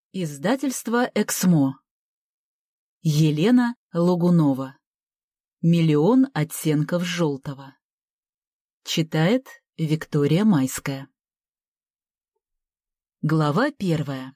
Издательство «Эксмо». Елена Логунова. «Миллион оттенков желтого». Читает Виктория Майская. Глава 1.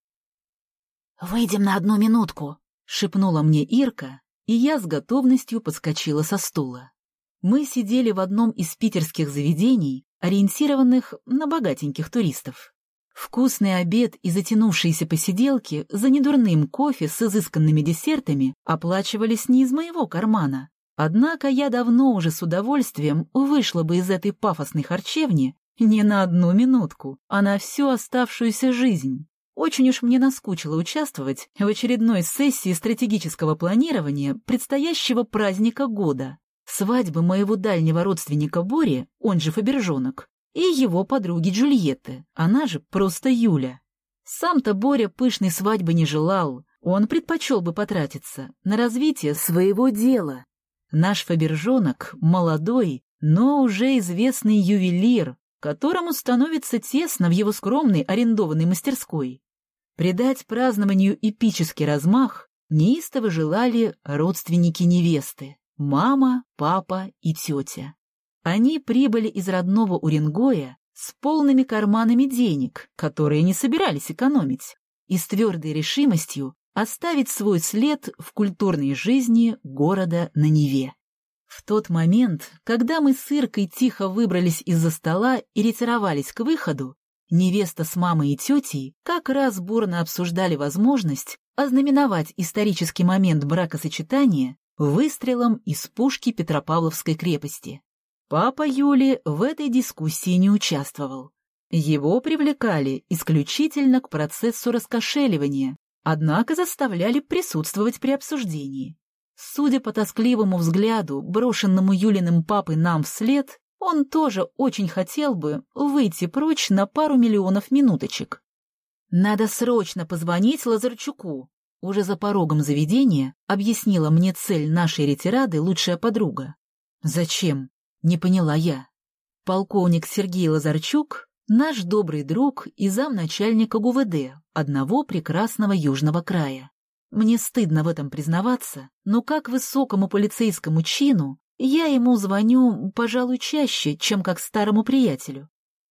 «Выйдем на 1 минутку», — шепнула мне Ирка, и я с готовностью подскочила со стула. Мы сидели в одном из питерских заведений, ориентированных на богатеньких туристов. Вкусный обед и затянувшиеся посиделки за недурным кофе с изысканными десертами оплачивались не из моего кармана. Однако я давно уже с удовольствием вышла бы из этой пафосной харчевни не на 1 минутку, а на всю оставшуюся жизнь. Очень уж мне наскучило участвовать в очередной сессии стратегического планирования предстоящего праздника года, свадьбы моего дальнего родственника Бори, он же Фабержонок, и его подруги Джульетты, она же просто Юля. Сам-то Боря пышной свадьбы не желал, он предпочел бы потратиться на развитие своего дела. Наш Фабержонок — молодой, но уже известный ювелир, которому становится тесно в его скромной арендованной мастерской. Придать празднованию эпический размах неистово желали родственники невесты — мама, папа и тетя. Они прибыли из родного Уренгоя с полными карманами денег, которые не собирались экономить, и с твердой решимостью оставить свой след в культурной жизни города на Неве. В тот момент, когда мы с Иркой тихо выбрались из-за стола и ретировались к выходу, невеста с мамой и тетей как раз бурно обсуждали возможность ознаменовать исторический момент бракосочетания выстрелом из пушки Петропавловской крепости. Папа Юли в этой дискуссии не участвовал. Его привлекали исключительно к процессу раскошеливания, однако заставляли присутствовать при обсуждении. Судя по тоскливому взгляду, брошенному Юлиным папой нам вслед, он тоже очень хотел бы выйти прочь на пару миллионов минуточек. «Надо срочно позвонить Лазарчуку», — уже за порогом заведения объяснила мне цель нашей ретирады лучшая подруга. «Зачем?» — не поняла я. Полковник Сергей Лазарчук — наш добрый друг и замначальника ГУВД одного прекрасного южного края. Мне стыдно в этом признаваться, но как высокому полицейскому чину я ему звоню, пожалуй, чаще, чем как старому приятелю.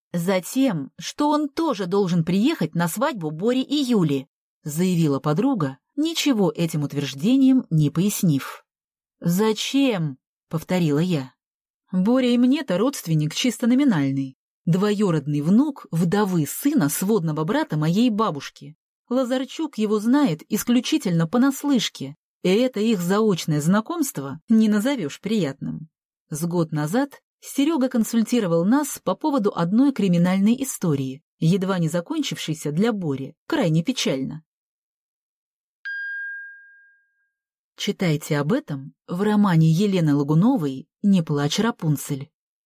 Затем, что он тоже должен приехать на свадьбу Бори и Юли, заявила подруга, ничего этим утверждением не пояснив. «Зачем?» — повторила я. Боря и мне-то родственник чисто номинальный, двоюродный внук вдовы сына сводного брата моей бабушки. Лазарчук его знает исключительно понаслышке, и это их заочное знакомство не назовешь приятным. С год назад Серега консультировал нас по поводу одной криминальной истории, едва не закончившейся для Бори, крайне печально. Читайте об этом в романе Елены Логуновой «Не плачь, Рапунцель».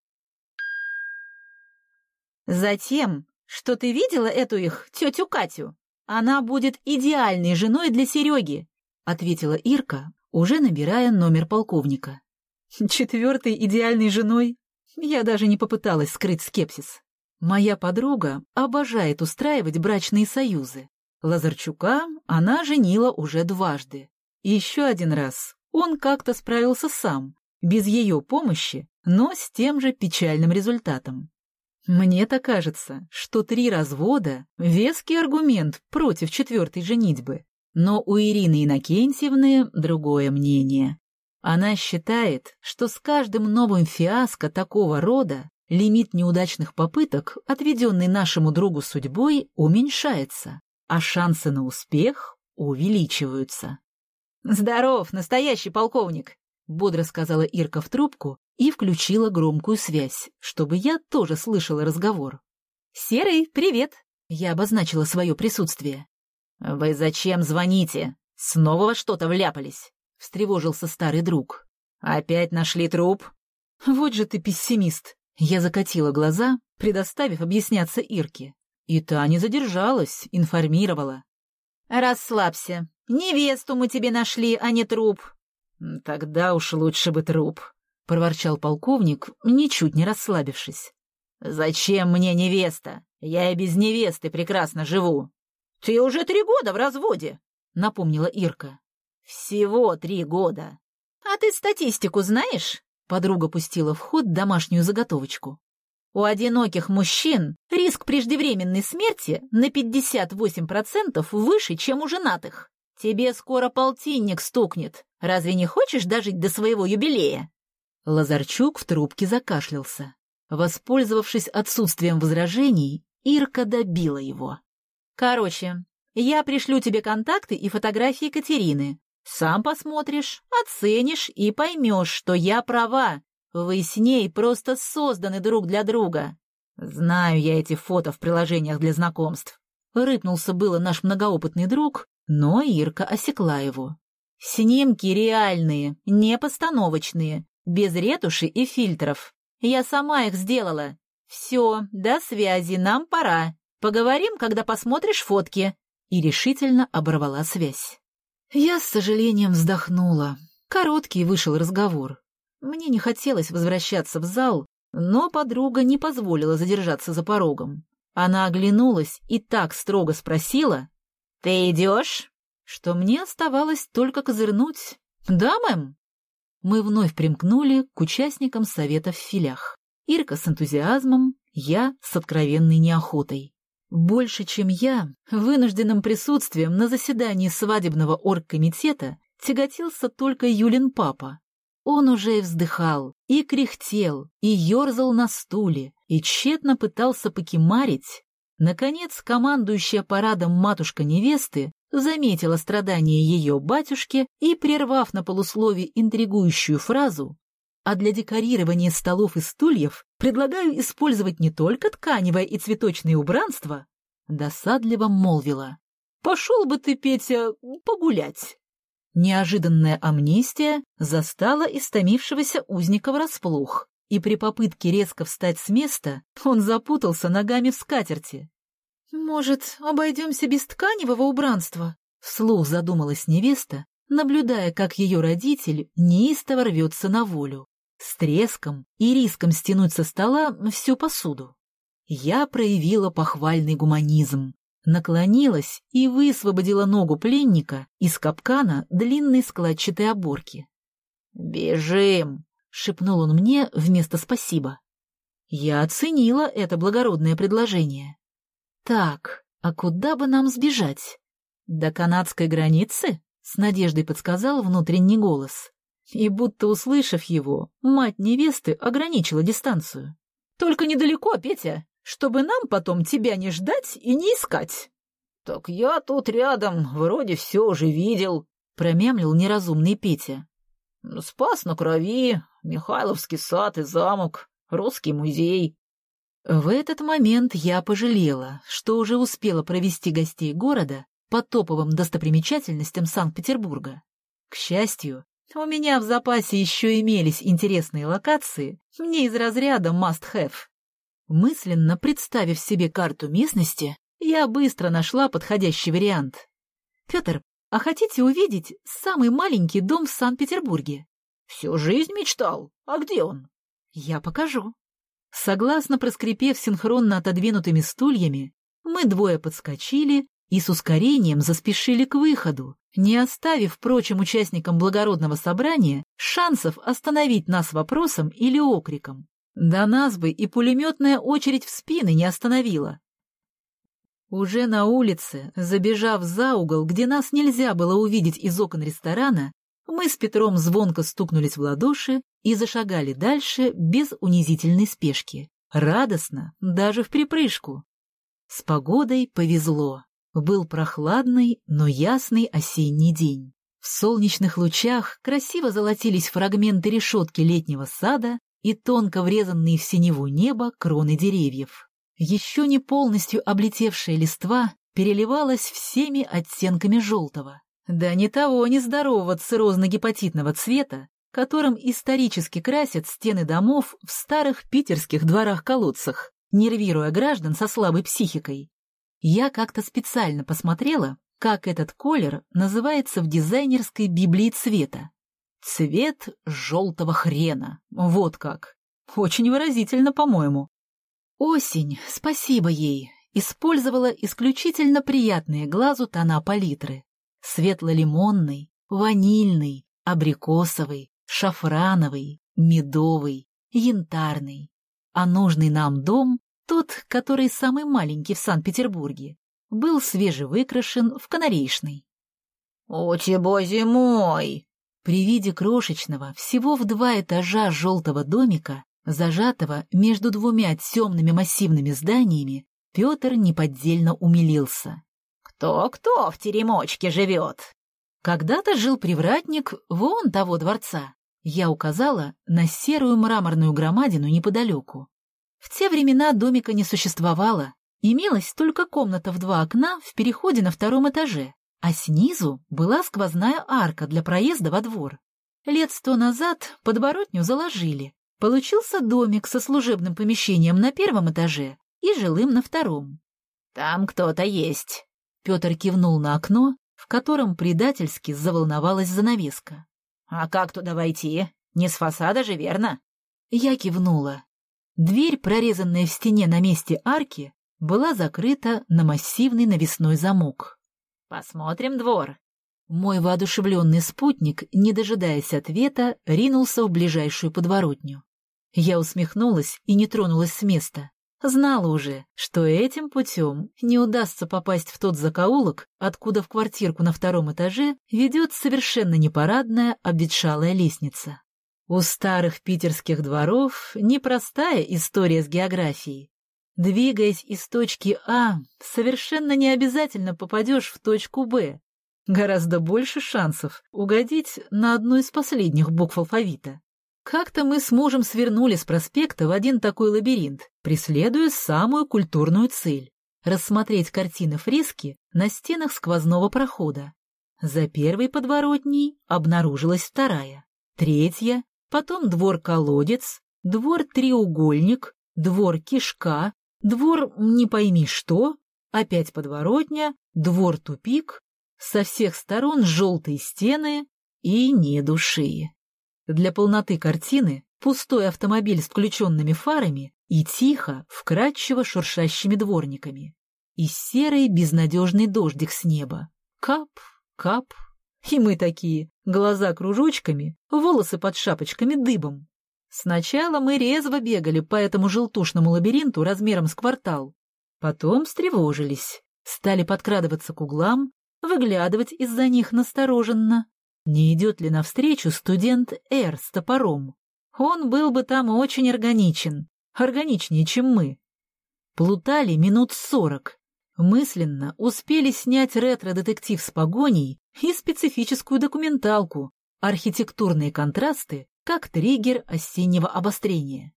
«Затем, что ты видела эту их тетю Катю? Она будет идеальной женой для Сереги», — ответила Ирка, уже набирая номер полковника. 4-й идеальной женой? Я даже не попыталась скрыть скепсис. Моя подруга обожает устраивать брачные союзы. Лазарчука она женила уже 2-ды. И еще 1 раз он как-то справился сам, без ее помощи, но с тем же печальным результатом. Мне-то кажется, что 3 развода — веский аргумент против 4-й женитьбы. Но у Ирины Иннокентьевны другое мнение. Она считает, что с каждым новым фиаско такого рода лимит неудачных попыток, отведенный нашему другу судьбой, уменьшается, а шансы на успех увеличиваются. «Здоров, настоящий полковник!» — бодро сказала Ирка в трубку и включила громкую связь, чтобы я тоже слышала разговор. «Серый, привет!» — я обозначила свое присутствие. «Вы зачем звоните? Снова во что-то вляпались?» — встревожился старый друг. «Опять нашли труп?» «Вот же ты пессимист!» Я закатила глаза, предоставив объясняться Ирке. И та не задержалась, информировала. «Расслабься. Невесту мы тебе нашли, а не труп». «Тогда уж лучше бы труп», — проворчал полковник, ничуть не расслабившись. «Зачем мне невеста? Я и без невесты прекрасно живу». «Ты уже 3 года в разводе», — напомнила Ирка. «Всего 3 года. А ты статистику знаешь?» Подруга пустила в ход домашнюю заготовочку. «У одиноких мужчин риск преждевременной смерти на 58% выше, чем у женатых. Тебе скоро полтинник стукнет. Разве не хочешь дожить до своего юбилея?» Лазарчук в трубке закашлялся. Воспользовавшись отсутствием возражений, Ирка добила его. «Короче, я пришлю тебе контакты и фотографии Катерины. Сам посмотришь, оценишь и поймешь, что я права. Вы с ней просто созданы друг для друга. Знаю я эти фото в приложениях для знакомств». Рыпнулся было наш многоопытный друг, но Ирка осекла его. «Снимки реальные, не постановочные, без ретуши и фильтров. Я сама их сделала. Все, до связи, нам пора. Поговорим, когда посмотришь фотки». И решительно оборвала связь. Я с сожалением вздохнула. Короткий вышел разговор. Мне не хотелось возвращаться в зал, но подруга не позволила задержаться за порогом. Она оглянулась и так строго спросила: «Ты идешь?» Что мне оставалось только козырнуть. «Да, мэм». Мы вновь примкнули к участникам совета в филях. Ирка с энтузиазмом, я с откровенной неохотой. Больше, чем я, вынужденным присутствием на заседании свадебного оргкомитета тяготился только Юлин папа. Он уже и вздыхал, и кряхтел, и ерзал на стуле, и тщетно пытался покимарить. Наконец, командующая парадом матушка невесты заметила страдания ее батюшки и, прервав на полуслове интригующую фразу: «А для декорирования столов и стульев предлагаю использовать не только тканевое и цветочное убранство», досадливо молвила: «Пошел бы ты, Петя, погулять». Неожиданная амнистия застала истомившегося узника врасплох, и при попытке резко встать с места он запутался ногами в скатерти. «Может, обойдемся без тканевого убранства?» — вслух задумалась невеста, наблюдая, как ее родитель неистово рвется на волю, с треском и риском стянуть со стола всю посуду. Я проявила похвальный гуманизм, наклонилась и высвободила ногу пленника из капкана длинной складчатой оборки. «Бежим!» — шепнул он мне вместо «спасибо». Я оценила это благородное предложение. «Так, а куда бы нам сбежать? До канадской границы?» — с надеждой подсказал внутренний голос. И будто услышав его, мать невесты ограничила дистанцию. «Только недалеко, Петя, чтобы нам потом тебя не ждать и не искать». «Так я тут рядом, вроде все уже видел», — промямлил неразумный Петя. «Спас на Крови, Михайловский сад и замок, Русский музей». В этот момент я пожалела, что уже успела провести гостей города по топовым достопримечательностям Санкт-Петербурга. К счастью, у меня в запасе еще имелись интересные локации, не из разряда must-have. Мысленно представив себе карту местности, я быстро нашла подходящий вариант. «Петр, а хотите увидеть самый маленький дом в Санкт-Петербурге?» «Всю жизнь мечтал. А где он?» «Я покажу». Согласно проскрипев синхронно отодвинутыми стульями, мы двое подскочили и с ускорением заспешили к выходу, не оставив прочим участникам благородного собрания шансов остановить нас вопросом или окриком. Да нас бы и пулеметная очередь в спины не остановила. Уже на улице, забежав за угол, где нас нельзя было увидеть из окон ресторана, мы с Петром звонко стукнулись в ладоши и зашагали дальше без унизительной спешки, радостно, даже вприпрыжку. С погодой повезло. Был прохладный, но ясный осенний день. В солнечных лучах красиво золотились фрагменты решетки летнего сада и тонко врезанные в синеву небо кроны деревьев. Еще не полностью облетевшая листва переливалась всеми оттенками желтого. Да не того нездорового циррозно-гепатитного цвета, которым исторически красят стены домов в старых питерских дворах-колодцах, нервируя граждан со слабой психикой. Я как-то специально посмотрела, как этот колер называется в дизайнерской библии цвета. Цвет желтого хрена. Вот как. Очень выразительно, по-моему. Осень, спасибо ей, использовала исключительно приятные глазу тона палитры: светло-лимонный, ванильный, абрикосовый, шафрановый, медовый, янтарный. А нужный нам дом, тот, который самый маленький в Санкт-Петербурге, был свежевыкрашен в канареечный. «У тебя зимой!» При виде крошечного, всего в 2 этажа желтого домика, зажатого между 2 темными массивными зданиями, Петр неподдельно умилился. «Кто-кто в теремочке живет?» Когда-то жил привратник вон того дворца. Я указала на серую мраморную громадину неподалеку. В те времена домика не существовало. Имелась только комната в 2 окна в переходе на 2-м этаже, а снизу была сквозная арка для проезда во двор. Лет 100 назад подворотню заложили. Получился домик со служебным помещением на 1-м этаже и жилым на 2-м. «Там кто-то есть». Петр кивнул на окно, в котором предательски заволновалась занавеска. «А как туда войти? Не с фасада же, верно?» Я кивнула. Дверь, прорезанная в стене на месте арки, была закрыта на массивный навесной замок. «Посмотрим двор». Мой воодушевленный спутник, не дожидаясь ответа, ринулся в ближайшую подворотню. Я усмехнулась и не тронулась с места. Знала уже, что этим путем не удастся попасть в тот закоулок, откуда в квартирку на 2-м этаже ведет совершенно непарадная обветшалая лестница. У старых питерских дворов непростая история с географией. Двигаясь из точки А, совершенно не обязательно попадешь в точку Б. Гораздо больше шансов угодить на одну из последних букв алфавита. Как-то мы с мужем свернули с проспекта в один такой лабиринт, преследуя самую культурную цель — рассмотреть картины-фрески на стенах сквозного прохода. За первой подворотней обнаружилась 2-я, 3-я, потом двор-колодец, двор-треугольник, двор-кишка, двор не пойми что, опять подворотня, двор-тупик, со всех сторон желтые стены и ни души. Для полноты картины пустой автомобиль с включенными фарами и тихо, вкрадчиво шуршащими дворниками. И серый безнадежный дождик с неба. Кап, кап. И мы такие, глаза кружочками, волосы под шапочками дыбом. Сначала мы резво бегали по этому желтушному лабиринту размером с квартал. Потом встревожились, стали подкрадываться к углам, выглядывать из-за них настороженно. Не идет ли навстречу студент Р с топором? Он был бы там очень органичен, органичнее, чем мы. Плутали минут 40. Мысленно успели снять ретро-детектив с погоней и специфическую документалку, архитектурные контрасты, как триггер осеннего обострения.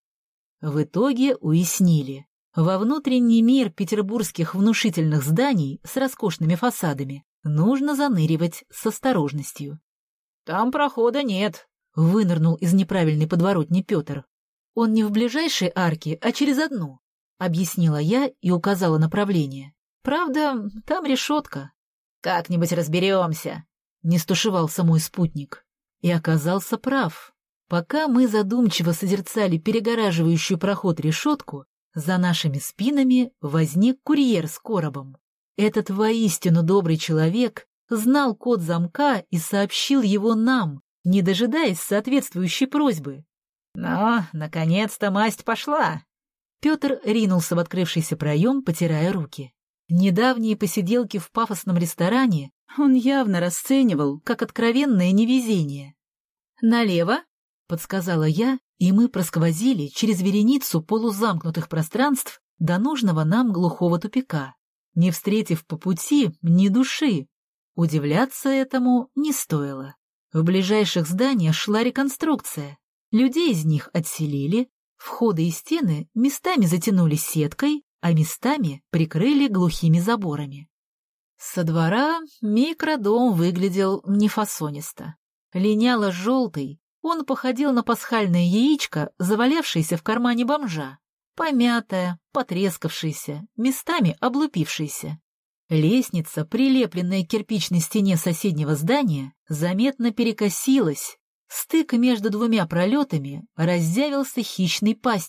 В итоге уяснили, во внутренний мир петербургских внушительных зданий с роскошными фасадами нужно заныривать с осторожностью. «Там прохода нет», — вынырнул из неправильной подворотни Петр. «Он не в ближайшей арке, а через одну», — объяснила я и указала направление. «Правда, там решетка». «Как-нибудь разберемся», — не стушевался мой спутник. И оказался прав. Пока мы задумчиво созерцали перегораживающую проход решетку, за нашими спинами возник курьер с коробом. Этот воистину добрый человек знал код замка и сообщил его нам, не дожидаясь соответствующей просьбы. «Ну, наконец-то масть пошла!» Петр ринулся в открывшийся проем, потирая руки. Недавние посиделки в пафосном ресторане он явно расценивал как откровенное невезение. «Налево?» — подсказала я, и мы просквозили через вереницу полузамкнутых пространств до нужного нам глухого тупика, не встретив по пути ни души. Удивляться этому не стоило. В ближайших зданиях шла реконструкция. Людей из них отселили, входы и стены местами затянули сеткой, а местами прикрыли глухими заборами. Со двора микродом выглядел нефасонисто. Линяло-желтый, он походил на пасхальное яичко, завалявшееся в кармане бомжа. Помятое, потрескавшееся, местами облупившееся. Лестница, прилепленная к кирпичной стене соседнего здания, заметно перекосилась. Стык между 2 пролетами разъявился хищной пастью.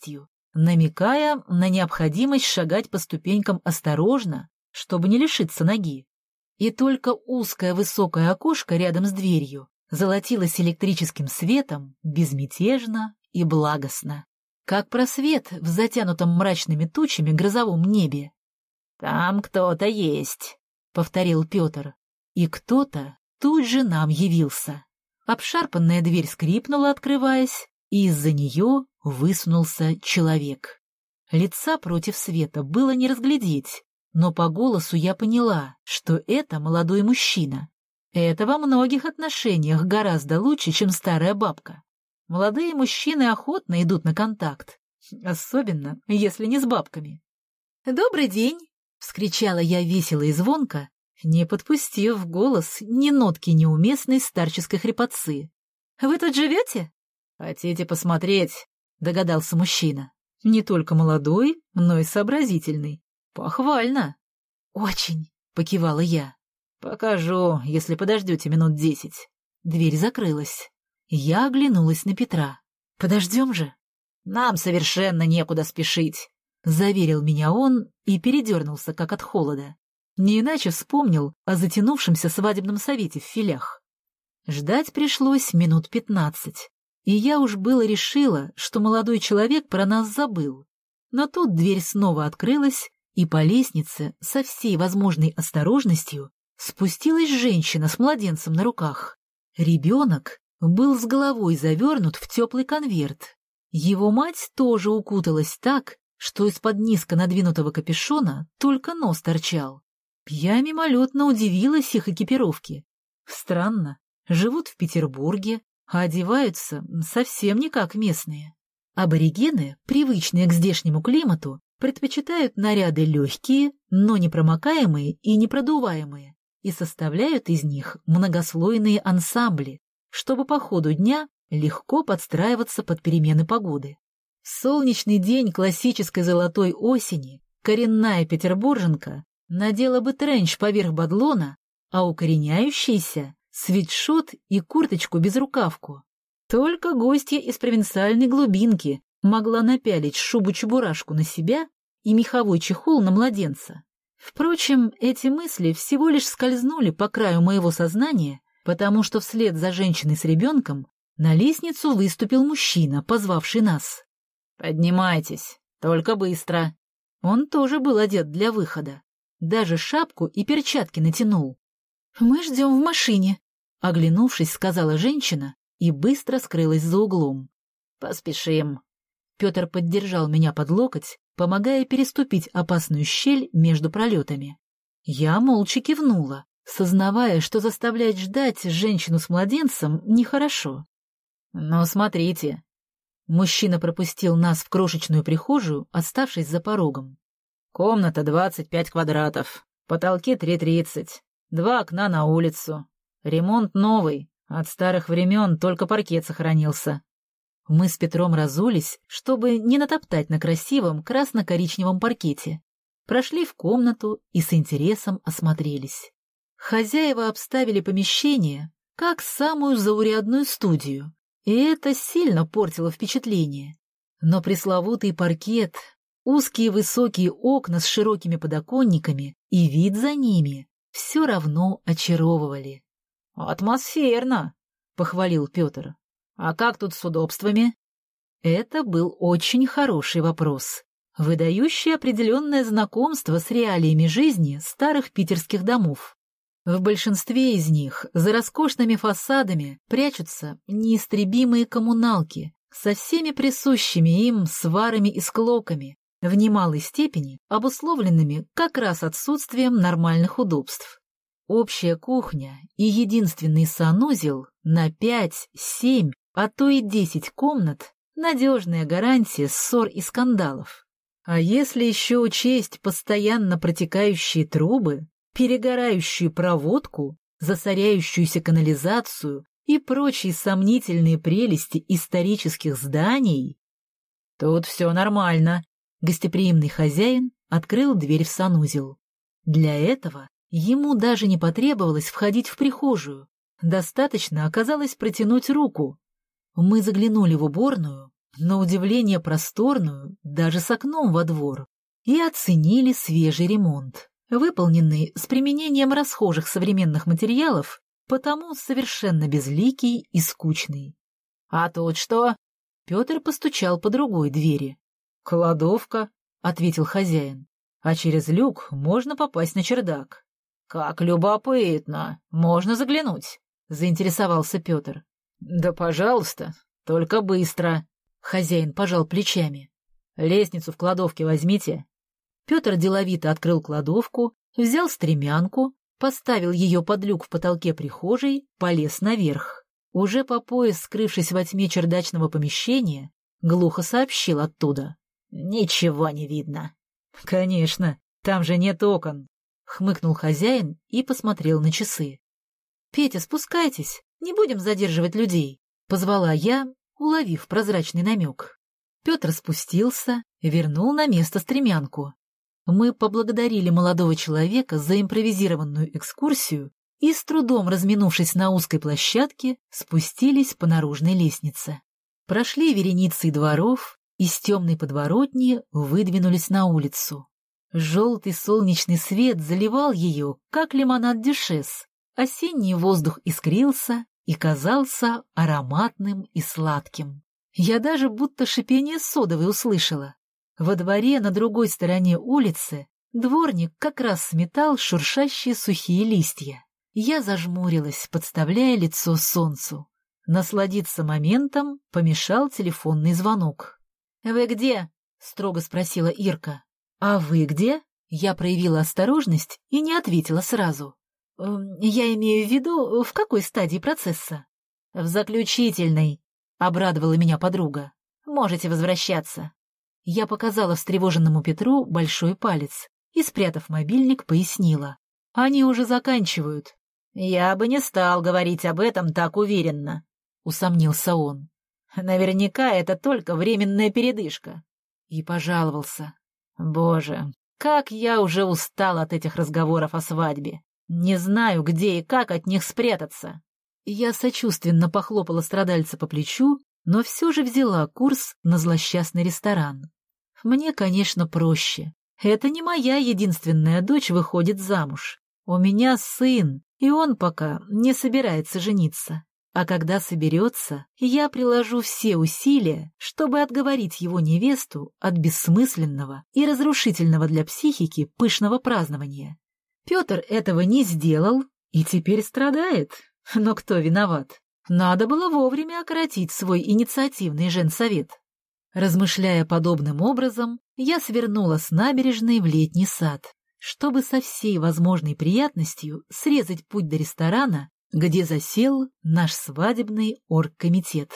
намекая на необходимость шагать по ступенькам осторожно, чтобы не лишиться ноги. И только узкое высокое окошко рядом с дверью золотилось электрическим светом безмятежно и благостно, как просвет в затянутом мрачными тучами грозовом небе. «Там кто-то есть», — повторил Петр. И кто-то тут же нам явился. Обшарпанная дверь скрипнула, открываясь, и из-за нее высунулся человек. Лица против света было не разглядеть, но по голосу я поняла, что это молодой мужчина. Это во многих отношениях гораздо лучше, чем старая бабка. Молодые мужчины охотно идут на контакт, особенно если не с бабками. «Добрый день!» — вскричала я весело и звонко, не подпустив в голос ни нотки неуместной старческой хрипотцы. «Вы тут живете?» «Хотите посмотреть?» — догадался мужчина. «Не только молодой, но и сообразительный. Похвально!» «Очень!» — покивала я. «Покажу, если подождете минут 10». Дверь закрылась. Я оглянулась на Петра. «Подождем же?» «Нам совершенно некуда спешить», — заверил меня он и передернулся, как от холода. Не иначе вспомнил о затянувшемся свадебном совете в Филях. Ждать пришлось минут 15, и я уж было решила, что молодой человек про нас забыл. Но тут дверь снова открылась, и по лестнице со всей возможной осторожностью спустилась женщина с младенцем на руках. Ребенок был с головой завернут в теплый конверт. Его мать тоже укуталась так, что из-под низко надвинутого капюшона только нос торчал. Я мимолетно удивилась их экипировке. Странно, живут в Петербурге, а одеваются совсем не как местные. Аборигены, привычные к здешнему климату, предпочитают наряды легкие, но непромокаемые и непродуваемые, и составляют из них многослойные ансамбли, чтобы по ходу дня легко подстраиваться под перемены погоды. Солнечный день классической золотой осени коренная петербурженка надела бы тренч поверх бадлона, а укореняющийся — свитшот и курточку-безрукавку. Только гостья из провинциальной глубинки могла напялить шубу-чебурашку на себя и меховой чехол на младенца. Впрочем, эти мысли всего лишь скользнули по краю моего сознания, потому что вслед за женщиной с ребенком на лестницу выступил мужчина, позвавший нас. «Поднимайтесь, только быстро». Он тоже был одет для выхода. Даже шапку и перчатки натянул. «Мы ждем в машине», — оглянувшись, сказала женщина и быстро скрылась за углом. «Поспешим». Петр поддержал меня под локоть, помогая переступить опасную щель между пролетами. Я молча кивнула, сознавая, что заставлять ждать женщину с младенцем нехорошо. «Но смотрите». Мужчина пропустил нас в крошечную прихожую, оставшись за порогом. «Комната 25 квадратов, потолки 3,30, 2 окна на улицу. Ремонт новый, от старых времен только паркет сохранился». Мы с Петром разулись, чтобы не натоптать на красивом красно-коричневом паркете. Прошли в комнату и с интересом осмотрелись. Хозяева обставили помещение как самую заурядную студию, и это сильно портило впечатление. Но пресловутый паркет, узкие высокие окна с широкими подоконниками и вид за ними все равно очаровывали. «Атмосферно», — похвалил Петр. «А как тут с удобствами?» Это был очень хороший вопрос, выдающий определенное знакомство с реалиями жизни старых питерских домов. В большинстве из них за роскошными фасадами прячутся неистребимые коммуналки со всеми присущими им сварами и склоками, в немалой степени обусловленными как раз отсутствием нормальных удобств. Общая кухня и единственный санузел на 5, 7, а то и 10 комнат — надежная гарантия ссор и скандалов. А если еще учесть постоянно протекающие трубы, перегорающую проводку, засоряющуюся канализацию и прочие сомнительные прелести исторических зданий... Тут все нормально. Гостеприимный хозяин открыл дверь в санузел. Для этого ему даже не потребовалось входить в прихожую. Достаточно оказалось протянуть руку. Мы заглянули в уборную, на удивление просторную, даже с окном во двор, и оценили свежий ремонт, выполненный с применением расхожих современных материалов, потому совершенно безликий и скучный. «А тут что?» Петр постучал по другой двери. «Кладовка», — ответил хозяин, «а через люк можно попасть на чердак». «Как любопытно! Можно заглянуть?» — заинтересовался Петр. «Да, пожалуйста, только быстро», — хозяин пожал плечами. «Лестницу в кладовке возьмите». Петр деловито открыл кладовку, взял стремянку, поставил ее под люк в потолке прихожей, полез наверх. Уже по пояс, скрывшись во тьме чердачного помещения, глухо сообщил оттуда. «Ничего не видно». «Конечно, там же нет окон», — хмыкнул хозяин и посмотрел на часы. «Петя, спускайтесь, не будем задерживать людей», — позвала я, уловив прозрачный намек. Петр спустился, вернул на место стремянку. Мы поблагодарили молодого человека за импровизированную экскурсию и, с трудом разминувшись на узкой площадке, спустились по наружной лестнице. Прошли вереницей дворов, из темной подворотни выдвинулись на улицу. Желтый солнечный свет заливал ее, как лимонад дюшес. Осенний воздух искрился и казался ароматным и сладким. Я даже будто шипение содовой услышала. Во дворе на другой стороне улицы дворник как раз сметал шуршащие сухие листья. Я зажмурилась, подставляя лицо солнцу. Насладиться моментом помешал телефонный звонок. «Вы где?» — строго спросила Ирка. «А вы где?» Я проявила осторожность и не ответила сразу. «Я имею в виду, в какой стадии процесса?» «В заключительной», — обрадовала меня подруга. «Можете возвращаться». Я показала встревоженному Петру большой палец и, спрятав мобильник, пояснила. «Они уже заканчивают». «Я бы не стал говорить об этом так уверенно», — усомнился он. «Наверняка это только временная передышка». И пожаловался. «Боже, как я уже устал от этих разговоров о свадьбе. Не знаю, где и как от них спрятаться». Я сочувственно похлопала страдальца по плечу, но все же взяла курс на злосчастный ресторан. Мне, конечно, проще. Это не моя единственная дочь выходит замуж. У меня сын, и он пока не собирается жениться. А когда соберется, я приложу все усилия, чтобы отговорить его невесту от бессмысленного и разрушительного для психики пышного празднования. Петр этого не сделал и теперь страдает. Но кто виноват? Надо было вовремя окоротить свой инициативный женсовет. Размышляя подобным образом, я свернула с набережной в летний сад, чтобы со всей возможной приятностью срезать путь до ресторана, где засел наш свадебный оргкомитет.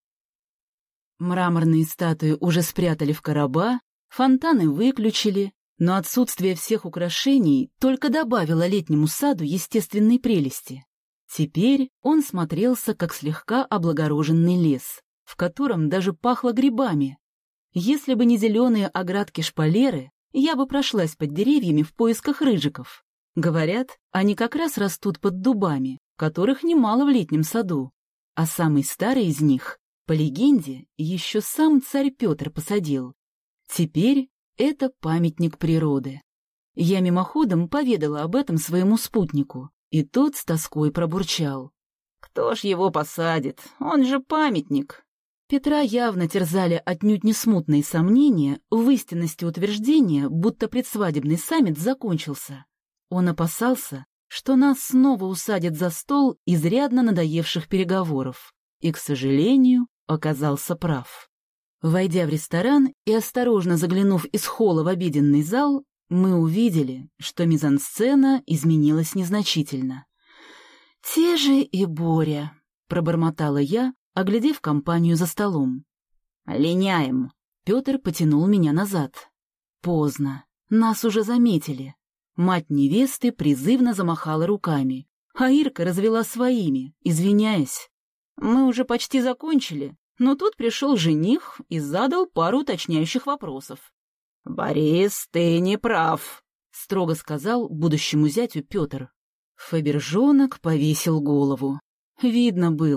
Мраморные статуи уже спрятали в короба, фонтаны выключили, но отсутствие всех украшений только добавило летнему саду естественной прелести. Теперь он смотрелся, как слегка облагороженный лес, в котором даже пахло грибами. Если бы не зеленые оградки-шпалеры, я бы прошлась под деревьями в поисках рыжиков. Говорят, они как раз растут под дубами, которых немало в летнем саду. А самый старый из них, по легенде, еще сам царь Петр посадил. Теперь это памятник природы. Я мимоходом поведала об этом своему спутнику, и тот с тоской пробурчал. «Кто ж его посадит? Он же памятник!» Петра явно терзали отнюдь не смутные сомнения в истинности утверждения, будто предсвадебный саммит закончился. Он опасался, что нас снова усадят за стол изрядно надоевших переговоров, и, к сожалению, оказался прав. Войдя в ресторан и осторожно заглянув из холла в обеденный зал, мы увидели, что мизансцена изменилась незначительно. «Те же и Боря», — пробормотала я, оглядев компанию за столом. «Линяем!» — Петр потянул меня назад. Поздно. Нас уже заметили. Мать невесты призывно замахала руками, а Ирка развела своими, извиняясь. Мы уже почти закончили, но тут пришел жених и задал пару уточняющих вопросов. «Борис, ты не прав», — строго сказал будущему зятю Петр. Фабержонок повесил голову. Видно было,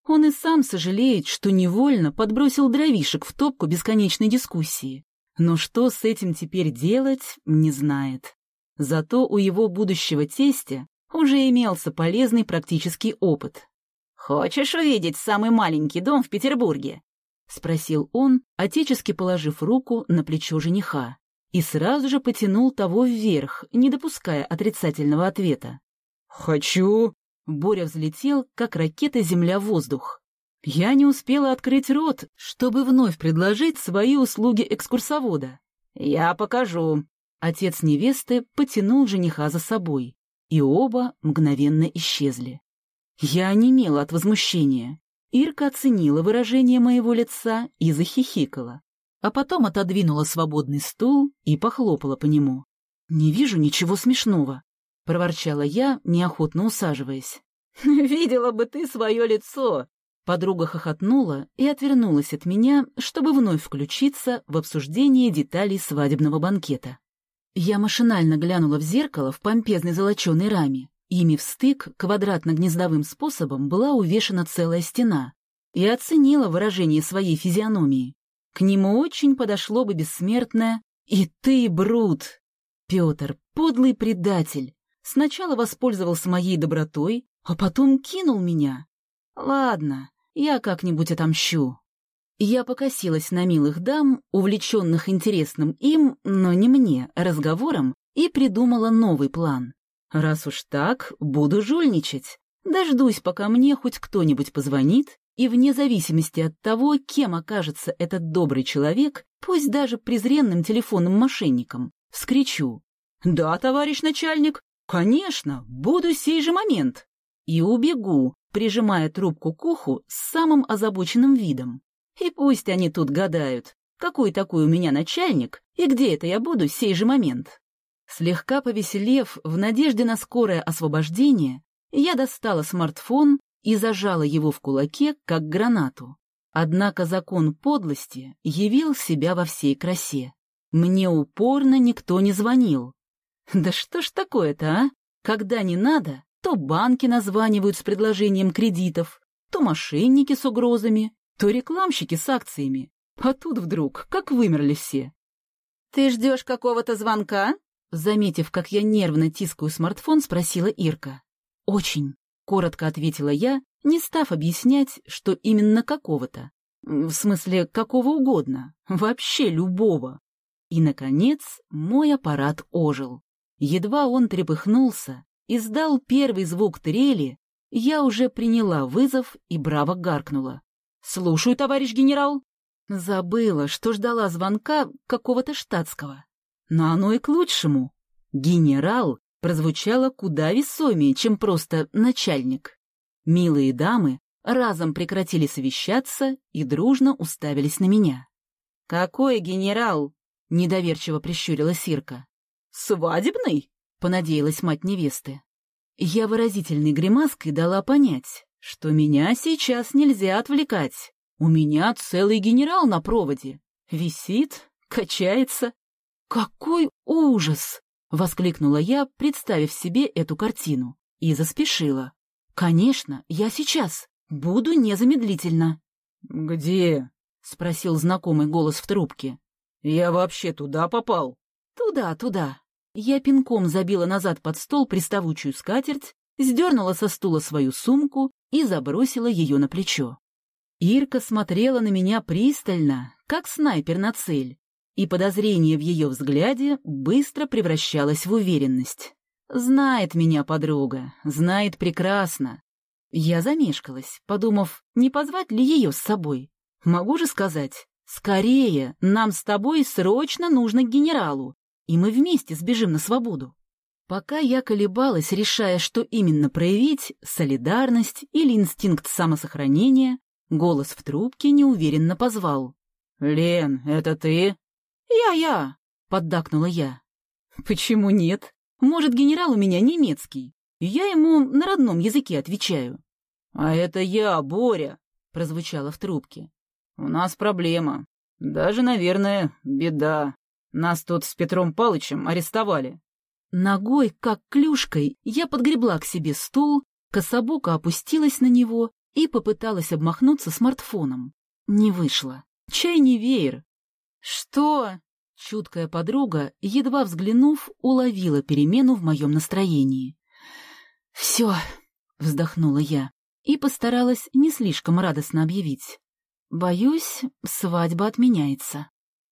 Он и сам сожалеет, что невольно подбросил дровишек в топку бесконечной дискуссии. Но что с этим теперь делать, не знает. Зато у его будущего тестя уже имелся полезный практический опыт. «Хочешь увидеть самый маленький дом в Петербурге?» — спросил он, отечески положив руку на плечо жениха, и сразу же потянул того вверх, не допуская отрицательного ответа. «Хочу!» Боря взлетел, как ракета земля-воздух. Я не успела открыть рот, чтобы вновь предложить свои услуги экскурсовода. «Я покажу». Отец невесты потянул жениха за собой, и оба мгновенно исчезли. Я онемела от возмущения. Ирка оценила выражение моего лица и захихикала, а потом отодвинула свободный стул и похлопала по нему. «Не вижу ничего смешного», — проворчала я, неохотно усаживаясь. «Видела бы ты свое лицо!» Подруга хохотнула и отвернулась от меня, чтобы вновь включиться в обсуждение деталей свадебного банкета. Я машинально глянула в зеркало в помпезной золоченой раме. Ими в стык квадратно-гнездовым способом была увешана целая стена, и оценила выражение своей физиономии. К нему очень подошло бы бессмертное «И ты, Брут!» Петр, подлый предатель, сначала воспользовался моей добротой, а потом кинул меня. Ладно, я как-нибудь отомщу. Я покосилась на милых дам, увлеченных интересным им, но не мне, разговором, и придумала новый план. Раз уж так, буду жульничать. Дождусь, пока мне хоть кто-нибудь позвонит, и вне зависимости от того, кем окажется этот добрый человек, пусть даже презренным телефонным мошенником, вскричу: «Да, товарищ начальник, конечно, буду сей же момент!» И убегу, прижимая трубку к уху с самым озабоченным видом. И пусть они тут гадают, какой такой у меня начальник и где это я буду сей же момент. Слегка повеселев в надежде на скорое освобождение, я достала смартфон и зажала его в кулаке, как гранату. Однако закон подлости явил себя во всей красе. Мне упорно никто не звонил. Да что ж такое-то, а? Когда не надо, то банки названивают с предложением кредитов, то мошенники с угрозами, то рекламщики с акциями. А тут вдруг, как вымерли все. «Ты ждешь какого-то звонка?» Заметив, как я нервно тискаю смартфон, спросила Ирка. «Очень», — коротко ответила я, не став объяснять, что именно какого-то. В смысле, какого угодно, вообще любого. И, наконец, мой аппарат ожил. Едва он трепыхнулся, издал первый звук трели, я уже приняла вызов и браво гаркнула. «Слушаю, товарищ генерал». Забыла, что ждала звонка какого-то штатского. Но оно и к лучшему. «Генерал» прозвучало куда весомее, чем просто «начальник». Милые дамы разом прекратили совещаться и дружно уставились на меня. «Какой генерал?» — недоверчиво прищурилась Ирка. «Свадебный?» — понадеялась мать невесты. Я выразительной гримаской дала понять, что меня сейчас нельзя отвлекать. У меня целый генерал на проводе. Висит, качается. «Какой ужас!» — воскликнула я, представив себе эту картину, и заспешила. «Конечно, я сейчас. Буду незамедлительно». «Где?» — спросил знакомый голос в трубке. «Я вообще туда попал?» «Туда». Я пинком забила назад под стол приставучую скатерть, сдернула со стула свою сумку и забросила ее на плечо. Ирка смотрела на меня пристально, как снайпер на цель, и подозрение в ее взгляде быстро превращалось в уверенность. Знает меня подруга, знает прекрасно. Я замешкалась, подумав, не позвать ли ее с собой. Могу же сказать: «Скорее, нам с тобой срочно нужно к генералу, и мы вместе сбежим на свободу». Пока я колебалась, решая, что именно проявить, солидарность или инстинкт самосохранения, голос в трубке неуверенно позвал. «Лен, это ты?» «Я», — поддакнула я. «Почему нет? Может, генерал у меня немецкий, и я ему на родном языке отвечаю». «А это я, Боря», — прозвучало в трубке. «У нас проблема. Даже, наверное, беда. Нас тут с Петром Палычем арестовали». Ногой, как клюшкой, я подгребла к себе стул, кособоко опустилась на него и попыталась обмахнуться смартфоном. Не вышло. Чай не веер. «Что?» Чуткая подруга, едва взглянув, уловила перемену в моем настроении. «Все», — вздохнула я и постаралась не слишком радостно объявить. «Боюсь, свадьба отменяется».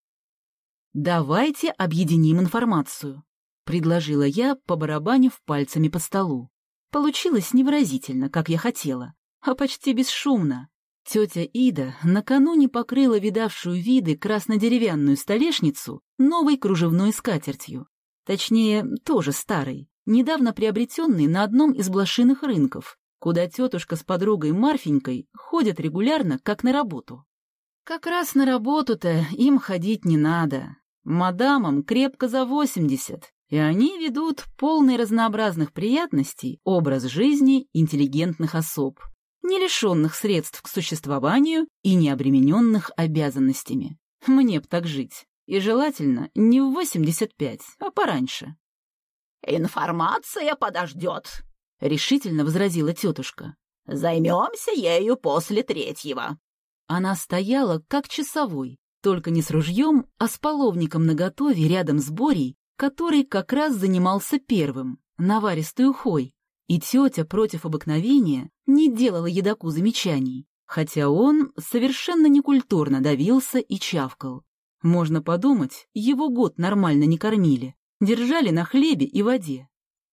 «Давайте объединим информацию», — предложила я, побарабанив пальцами по столу. Получилось невыразительно, как я хотела, а почти бесшумно. Тетя Ида накануне покрыла видавшую виды краснодеревянную столешницу новой кружевной скатертью. Точнее, тоже старой, недавно приобретенной на одном из блошиных рынков, куда тетушка с подругой Марфенькой ходят регулярно, как на работу. Как раз на работу-то им ходить не надо. Мадамам крепко за 80, и они ведут полный разнообразных приятностей образ жизни интеллигентных особ, не лишенных средств к существованию и не обремененных обязанностями. Мне б так жить. И желательно не в 85, а пораньше. «Информация подождет», — решительно возразила тетушка. «Займемся ею после 3-го». Она стояла, как часовой, только не с ружьем, а с половником наготове рядом с Борей, который как раз занимался первым, наваристой ухой. И тетя против обыкновения не делала едоку замечаний, хотя он совершенно некультурно давился и чавкал. Можно подумать, его год нормально не кормили, держали на хлебе и воде.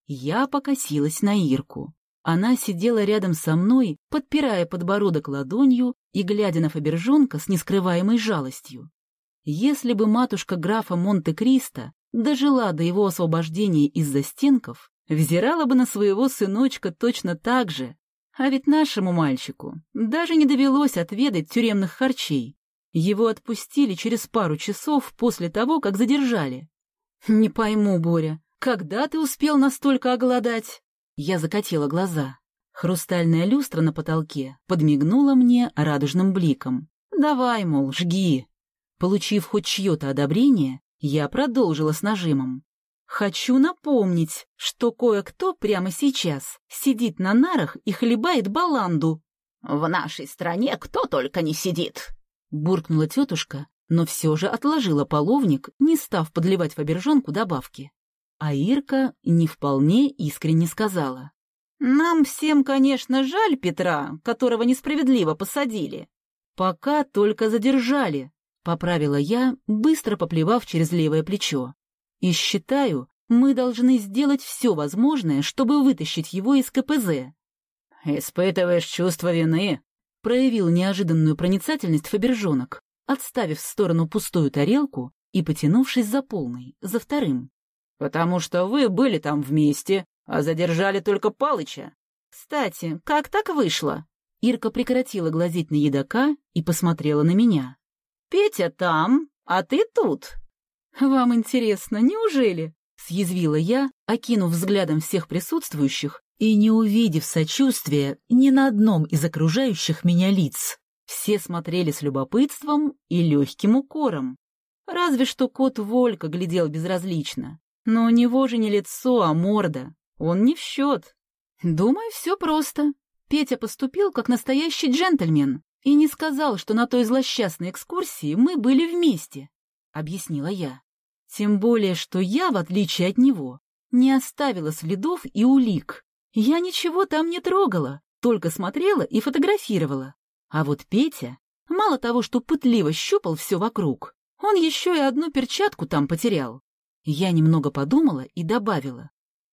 Я покосилась на Ирку. Она сидела рядом со мной, подпирая подбородок ладонью и глядя на Фабержонка с нескрываемой жалостью. Если бы матушка графа Монте-Кристо дожила до его освобождения из застенков, взирала бы на своего сыночка точно так же. А ведь нашему мальчику даже не довелось отведать тюремных харчей. Его отпустили через пару часов после того, как задержали. «Не пойму, Боря, когда ты успел настолько оголодать?» Я закатила глаза. Хрустальная люстра на потолке подмигнула мне радужным бликом. «Давай, мол, жги». Получив хоть чье-то одобрение, я продолжила с нажимом. «Хочу напомнить, что кое-кто прямо сейчас сидит на нарах и хлебает баланду». «В нашей стране кто только не сидит», — буркнула тетушка, но все же отложила половник, не став подливать Фабержонку добавки. А Ирка не вполне искренне сказала. «Нам всем, конечно, жаль Петра, которого несправедливо посадили. Пока только задержали», — поправила я, быстро поплевав через левое плечо. «И считаю, мы должны сделать все возможное, чтобы вытащить его из КПЗ». «Испытываешь чувство вины?» — проявил неожиданную проницательность Фабержонок, отставив в сторону пустую тарелку и потянувшись за полной, за вторым. «Потому что вы были там вместе, а задержали только Палыча». «Кстати, как так вышло?» Ирка прекратила глазеть на едока и посмотрела на меня. «Петя там, а ты тут». «Вам интересно, неужели?» — съязвила я, окинув взглядом всех присутствующих и не увидев сочувствия ни на одном из окружающих меня лиц. Все смотрели с любопытством и легким укором. Разве что кот Волька глядел безразлично. Но у него же не лицо, а морда. Он не в счет. Думаю, все просто. Петя поступил как настоящий джентльмен и не сказал, что на той злосчастной экскурсии мы были вместе, — объяснила я. Тем более, что я, в отличие от него, не оставила следов и улик. Я ничего там не трогала, только смотрела и фотографировала. А вот Петя, мало того, что пытливо щупал все вокруг, он еще и одну перчатку там потерял. Я немного подумала и добавила.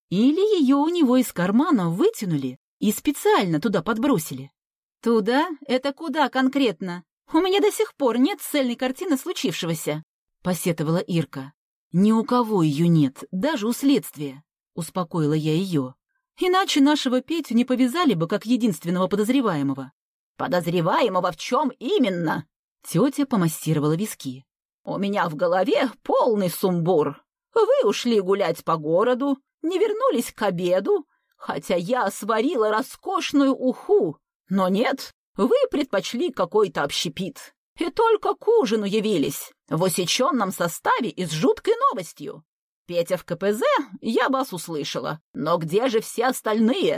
Или ее у него из кармана вытянули и специально туда подбросили. «Туда? Это куда конкретно? У меня до сих пор нет цельной картины случившегося», — посетовала Ирка. «Ни у кого ее нет, даже у следствия», — успокоила я ее. «Иначе нашего Петю не повязали бы как единственного подозреваемого». «Подозреваемого в чем именно?» Тетя помассировала виски. «У меня в голове полный сумбур. Вы ушли гулять по городу, не вернулись к обеду, хотя я сварила роскошную уху. Но нет, вы предпочли какой-то общепит. И только к ужину явились, в усеченном составе и с жуткой новостью. Петя в КПЗ, я вас услышала. Но где же все остальные?»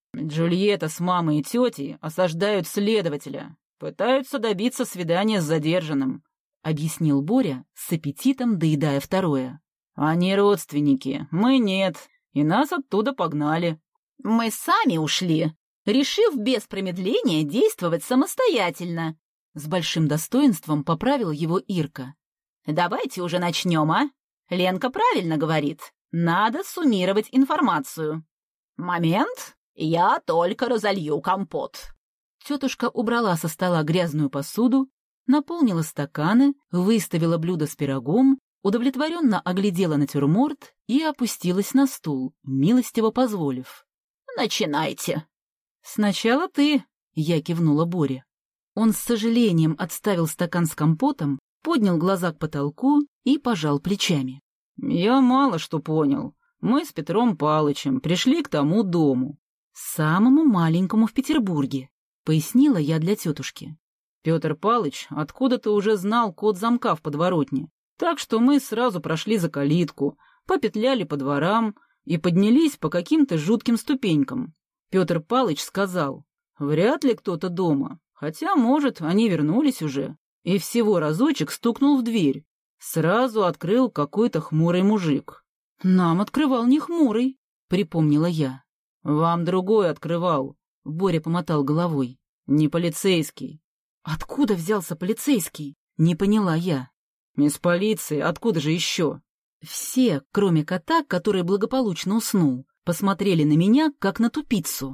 Джульетта с мамой и тетей осаждают следователя, пытаются добиться свидания с задержанным, — объяснил Боря, с аппетитом доедая второе. Они родственники, мы нет, и нас оттуда погнали. Мы сами ушли, решив без промедления действовать самостоятельно. С большим достоинством поправил его Ирка. Давайте уже начнем, а? Ленка правильно говорит. Надо суммировать информацию. Момент, я только разолью компот. Тетушка убрала со стола грязную посуду, наполнила стаканы, выставила блюдо с пирогом, удовлетворенно оглядела натюрморт и опустилась на стул, милостиво позволив. Начинайте. Сначала ты, я кивнула Боре. Он с сожалением отставил стакан с компотом, поднял глаза к потолку и пожал плечами. Я мало что понял. Мы с Петром Палычем пришли к тому дому. Самому маленькому в Петербурге, пояснила я для тетушки. Петр Палыч откуда-то уже знал код замка в подворотне, так что мы сразу прошли за калитку, попетляли по дворам и поднялись по каким-то жутким ступенькам. Петр Палыч сказал, вряд ли кто-то дома, хотя, может, они вернулись уже, и всего разочек стукнул в дверь. Сразу открыл какой-то хмурый мужик. «Нам открывал не хмурый», — припомнила я. «Вам другой открывал», — Боря помотал головой. «Не полицейский». «Откуда взялся полицейский?» — не поняла я. «Из полиции, откуда же еще?» Все, кроме кота, который благополучно уснул, посмотрели на меня, как на тупицу.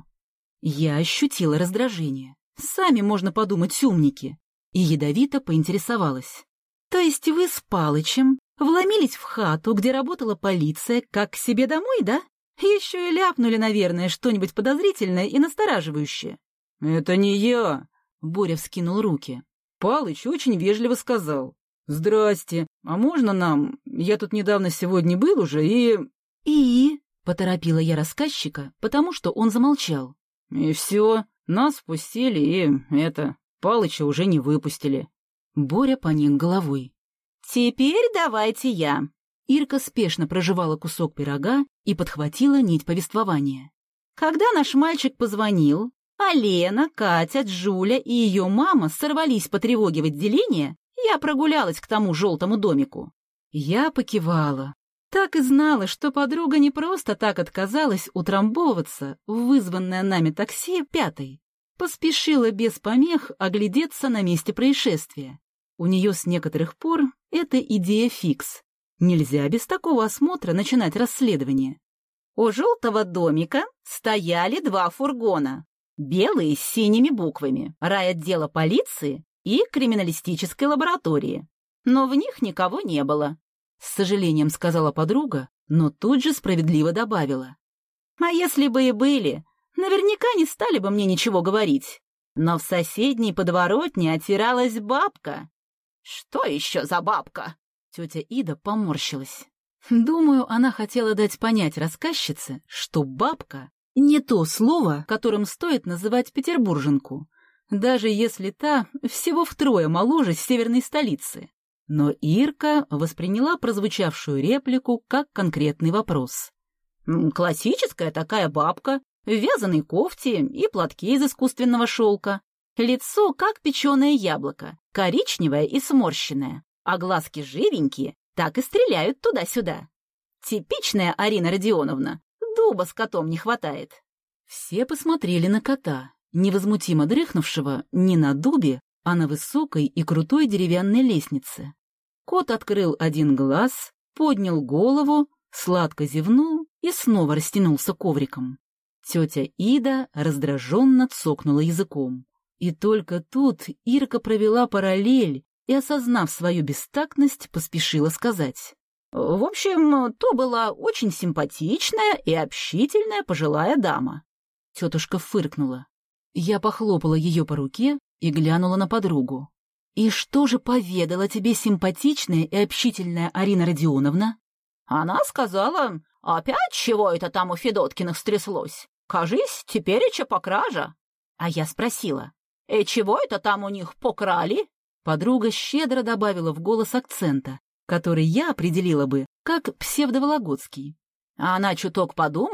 Я ощутила раздражение. Сами, можно подумать, умники. И ядовито поинтересовалась. То есть вы с Палычем вломились в хату, где работала полиция, как к себе домой, да? Еще и ляпнули, наверное, что-нибудь подозрительное и настораживающее. «Это не я!» — Боря вскинул руки. Палыч очень вежливо сказал. «Здрасте, а можно нам? Я тут недавно сегодня был уже и...» «И?» — поторопила я рассказчика, потому что он замолчал. «И все, нас впустили, и Палыча уже не выпустили». Боря поник головой. «Теперь давайте я». Ирка спешно прожевала кусок пирога и подхватила нить повествования. Когда наш мальчик позвонил, а Лена, Катя, Джуля и ее мама сорвались по тревоге в отделение, я прогулялась к тому желтому домику. Я покивала. Так и знала, что подруга не просто так отказалась утрамбовываться в вызванное нами такси пятой. Поспешила без помех оглядеться на месте происшествия. У нее с некоторых пор эта идея фикс. Нельзя без такого осмотра начинать расследование. У желтого домика стояли 2 фургона. Белые с синими буквами, райотдела полиции и криминалистической лаборатории. Но в них никого не было. С сожалением сказала подруга, но тут же справедливо добавила. А если бы и были, наверняка не стали бы мне ничего говорить. Но в соседней подворотне отиралась бабка. Что еще за бабка? Тетя Ида поморщилась. Думаю, она хотела дать понять рассказчице, что бабка — не то слово, которым стоит называть петербурженку, даже если та всего втрое моложе северной столицы. Но Ирка восприняла прозвучавшую реплику как конкретный вопрос. «Классическая такая бабка, в вязаной кофте и платке из искусственного шелка. Лицо, как печеное яблоко, коричневое и сморщенное, а глазки живенькие, так и стреляют туда-сюда. Типичная Арина Родионовна, дуба с котом не хватает». Все посмотрели на кота, невозмутимо дрыхнувшего не на дубе, а на высокой и крутой деревянной лестнице. Кот открыл один глаз, поднял голову, сладко зевнул и снова растянулся ковриком. Тетя Ида раздраженно цокнула языком. И только тут Ирка провела параллель и, осознав свою бестактность, поспешила сказать. В общем, то была очень симпатичная и общительная пожилая дама. Тетушка фыркнула. Я похлопала ее по руке и глянула на подругу. «И что же поведала тебе симпатичная и общительная Арина Родионовна?» Она сказала, опять чего это там у Федоткиных стряслось? Кажись, тепереча покража. А я спросила, чего это там у них покрали? Подруга щедро добавила в голос акцента, который я определила бы как псевдовологодский. А она чуток подумала,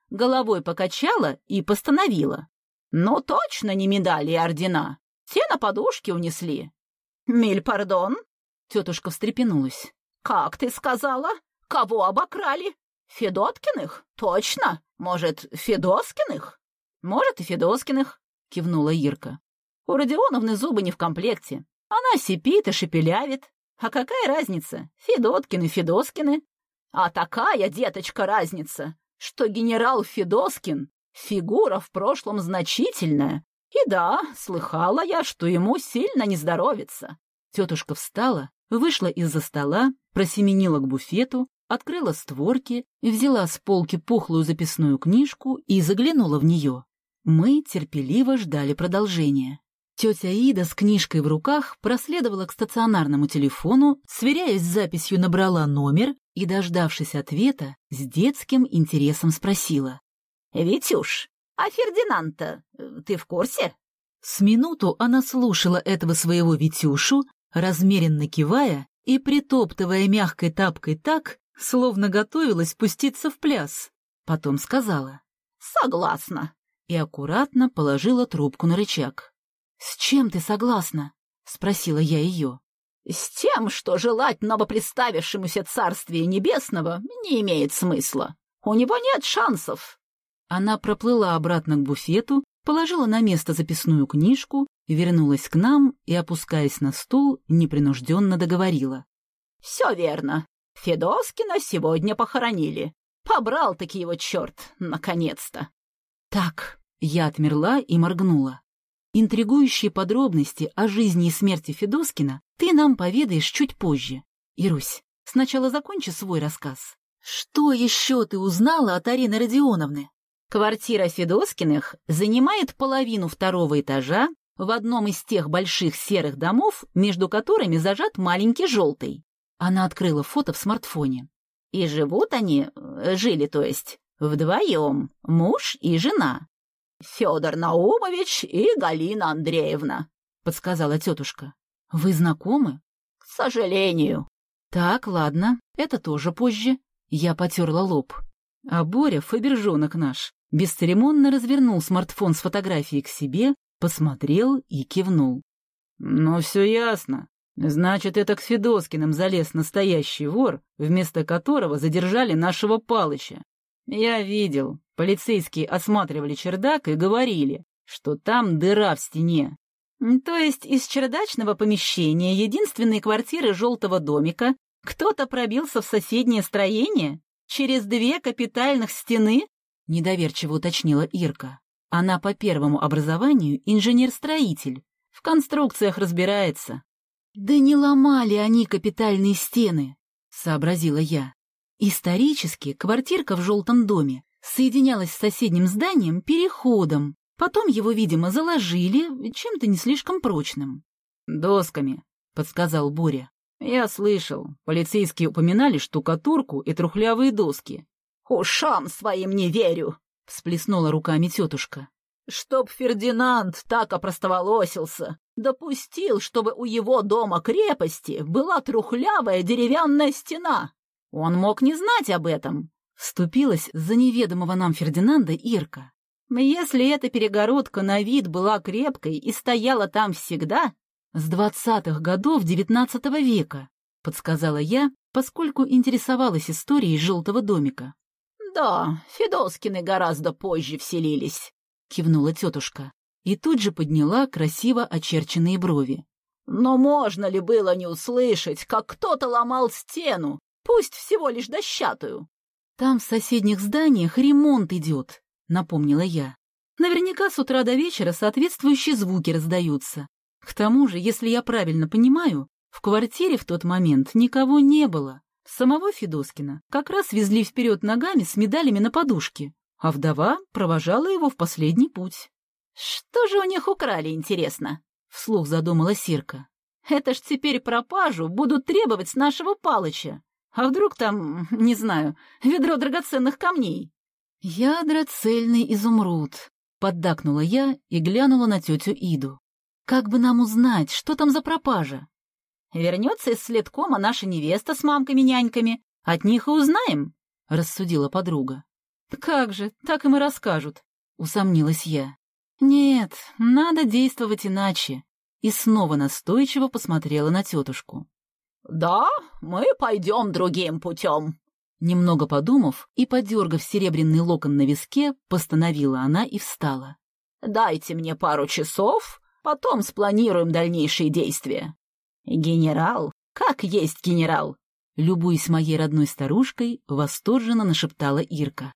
головой покачала и постановила. Ну, точно не медали и ордена. Те на подушке унесли. Миль, пардон? Тетушка встрепенулась. Как ты сказала? Кого обокрали? Федоткиных? Точно. Может, Федоскиных? Может, и Федоскиных, кивнула Ирка. У Родионовны зубы не в комплекте. Она сипит и шепелявит. А какая разница? Федоткины, Федоскины. А такая, деточка, разница, что генерал Федоскин — фигура в прошлом значительная. И да, слыхала я, что ему сильно не здоровится. Тетушка встала, вышла из-за стола, просеменила к буфету, открыла створки, взяла с полки пухлую записную книжку и заглянула в нее. Мы терпеливо ждали продолжения. Тетя Ида с книжкой в руках проследовала к стационарному телефону, сверяясь с записью, набрала номер и, дождавшись ответа, с детским интересом спросила. «Витюш, а Фердинанд-то ты в курсе?» С минуту она слушала этого своего Витюшу, размеренно кивая и притоптывая мягкой тапкой так, словно готовилась пуститься в пляс. Потом сказала «Согласна» и аккуратно положила трубку на рычаг. «С чем ты согласна?» — спросила я ее. «С тем, что желать новопредставившемуся Царствия Небесного не имеет смысла. У него нет шансов». Она проплыла обратно к буфету, положила на место записную книжку, вернулась к нам и, опускаясь на стул, непринужденно договорила. «Все верно. Федоскина сегодня похоронили. Побрал-таки его черт, наконец-то». «Так», — я отмерла и моргнула. «Интригующие подробности о жизни и смерти Федоскина ты нам поведаешь чуть позже. Ирусь, сначала закончи свой рассказ. Что еще ты узнала от Арины Родионовны?» Квартира Федоскиных занимает половину второго этажа в одном из тех больших серых домов, между которыми зажат маленький желтый. Она открыла фото в смартфоне. И живут они, жили, то есть, вдвоем, муж и жена. Федор Наумович и Галина Андреевна, подсказала тетушка. Вы знакомы? К сожалению. Так, ладно, это тоже позже. Я потерла лоб. А Боря, фабержонок наш, бесцеремонно развернул смартфон с фотографией к себе, посмотрел и кивнул. Ну, все ясно. Значит, это к Федоскиным залез настоящий вор, вместо которого задержали нашего Палыча. Я видел, полицейские осматривали чердак и говорили, что там дыра в стене. То есть из чердачного помещения единственной квартиры желтого домика кто-то пробился в соседнее строение? Через 2 капитальных стены? Недоверчиво уточнила Ирка. Она по первому образованию инженер-строитель. В конструкциях разбирается. Да не ломали они капитальные стены, сообразила я. Исторически квартирка в желтом доме соединялась с соседним зданием переходом. Потом его, видимо, заложили чем-то не слишком прочным. «Досками», — подсказал Боря. «Я слышал, полицейские упоминали штукатурку и трухлявые доски». «Ушам своим не верю», — всплеснула руками тетушка. «Чтоб Фердинанд так опростоволосился, допустил, чтобы у его дома-крепости была трухлявая деревянная стена. Он мог не знать об этом», — вступилась за неведомого нам Фердинанда Ирка. «Если эта перегородка на вид была крепкой и стояла там всегда...» «С 20-х годов XIX века», — подсказала я, поскольку интересовалась историей желтого домика. «Да, Федоскины гораздо позже вселились», — кивнула тетушка, и тут же подняла красиво очерченные брови. «Но можно ли было не услышать, как кто-то ломал стену, пусть всего лишь дощатую?» «Там в соседних зданиях ремонт идет», — напомнила я. «Наверняка с утра до вечера соответствующие звуки раздаются. К тому же, если я правильно понимаю, в квартире в тот момент никого не было. Самого Федоскина как раз везли вперед ногами с медалями на подушке, а вдова провожала его в последний путь». «Что же у них украли, интересно?» — вслух задумалась Ирка. «Это ж теперь пропажу будут требовать с нашего Палыча. А вдруг там, не знаю, ведро драгоценных камней?» «Ядра цельный изумруд», — поддакнула я и глянула на тетю Иду. «Как бы нам узнать, что там за пропажа?» «Вернется из следкома наша невеста с мамками-няньками. От них и узнаем», — рассудила подруга. Как же, так им и расскажут, усомнилась я. Нет, надо действовать иначе. И снова настойчиво посмотрела на тетушку. Да, мы пойдем другим путем. Немного подумав и подергав серебряный локон на виске, постановила она и встала. Дайте мне пару часов, потом спланируем дальнейшие действия. Генерал, как есть генерал. Любуясь моей родной старушкой, восторженно нашептала Ирка.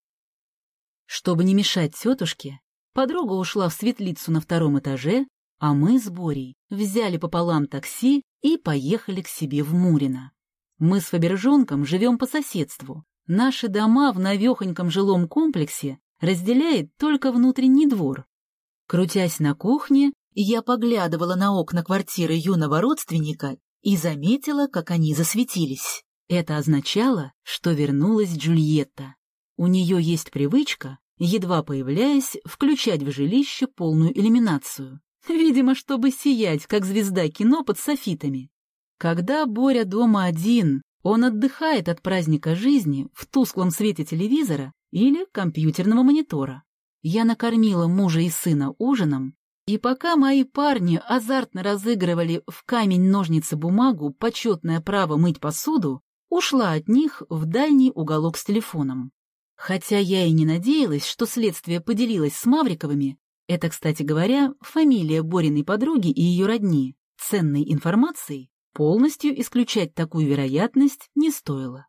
Чтобы не мешать тетушке, подруга ушла в светлицу на 2-м этаже, а мы с Борей взяли пополам такси и поехали к себе в Мурино. Мы с Фабержонком живем по соседству. Наши дома в навехоньком жилом комплексе разделяет только внутренний двор. Крутясь на кухне, я поглядывала на окна квартиры юного родственника и заметила, как они засветились. Это означало, что вернулась Джульетта. У нее есть привычка, едва появляясь, включать в жилище полную иллюминацию. Видимо, чтобы сиять, как звезда кино под софитами. Когда Боря дома один, он отдыхает от праздника жизни в тусклом свете телевизора или компьютерного монитора. Я накормила мужа и сына ужином, и пока мои парни азартно разыгрывали в камень-ножницы-бумагу почетное право мыть посуду, ушла от них в дальний уголок с телефоном. Хотя я и не надеялась, что следствие поделилось с Мавриковыми, это, кстати говоря, фамилия Бориной подруги и ее родни, ценной информацией, полностью исключать такую вероятность не стоило.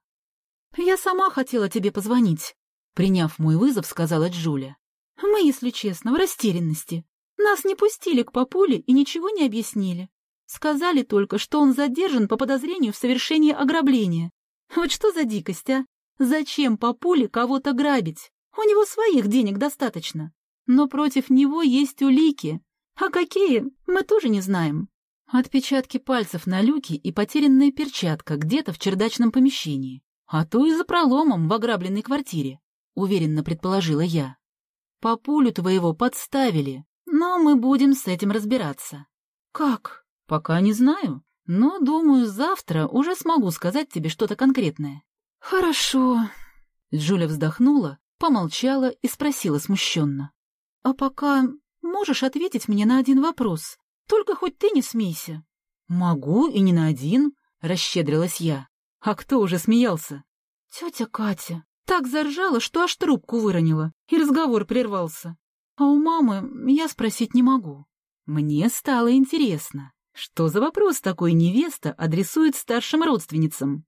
«Я сама хотела тебе позвонить», — приняв мой вызов, сказала Джуля. «Мы, если честно, в растерянности. Нас не пустили к папуле и ничего не объяснили. Сказали только, что он задержан по подозрению в совершении ограбления. Вот что за дикость, а? Зачем папуле кого-то грабить? У него своих денег достаточно. Но против него есть улики. А какие, мы тоже не знаем. Отпечатки пальцев на люке и потерянная перчатка где-то в чердачном помещении. А то и за проломом в ограбленной квартире, уверенно предположила я. Папулю твоего подставили, но мы будем с этим разбираться. Как? Пока не знаю, но, думаю, завтра уже смогу сказать тебе что-то конкретное. Хорошо. Джуля вздохнула, помолчала и спросила смущенно. А пока можешь ответить мне на один вопрос? Только хоть ты не смейся. Могу и не на один, расщедрилась я. А кто уже смеялся? Тетя Катя. Так заржала, что аж трубку выронила, и разговор прервался. А у мамы я спросить не могу. Мне стало интересно, что за вопрос такой невеста адресует старшим родственницам?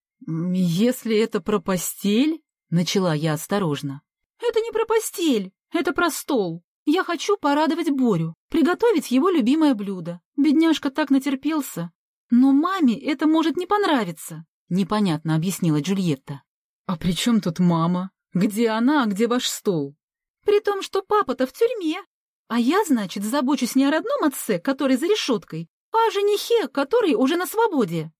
«Если это про постель...» — начала я осторожно. «Это не про постель, это про стол. Я хочу порадовать Борю, приготовить его любимое блюдо. Бедняжка так натерпелся. Но маме это может не понравиться», — непонятно объяснила Джульетта. «А при чем тут мама? Где она, а где ваш стол?» «При том, что папа-то в тюрьме. А я, значит, забочусь не о родном отце, который за решеткой, а о женихе, который уже на свободе».